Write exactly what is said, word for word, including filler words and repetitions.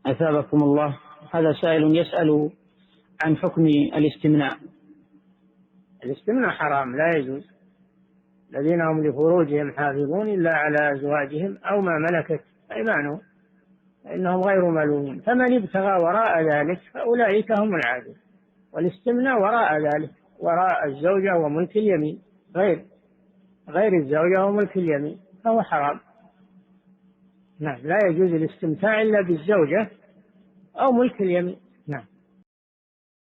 أثابكم الله. هذا سائل يسأل عن حكم الاستمناء. الاستمناء حرام لا يجوز. الذين هم لفروجهم حافظون إلا على أزواجهم أو ما ملكت أيمانهم فإنهم غير ملومين، فمن ابتغى وراء ذلك فأولئك هم العادون. والاستمناء وراء ذلك، وراء الزوجة وملك اليمين، غير غير الزوجة وملك اليمين، فهو حرام. نعم، لا يجوز الاستمتاع إلا بالزوجة أو ملك اليمين.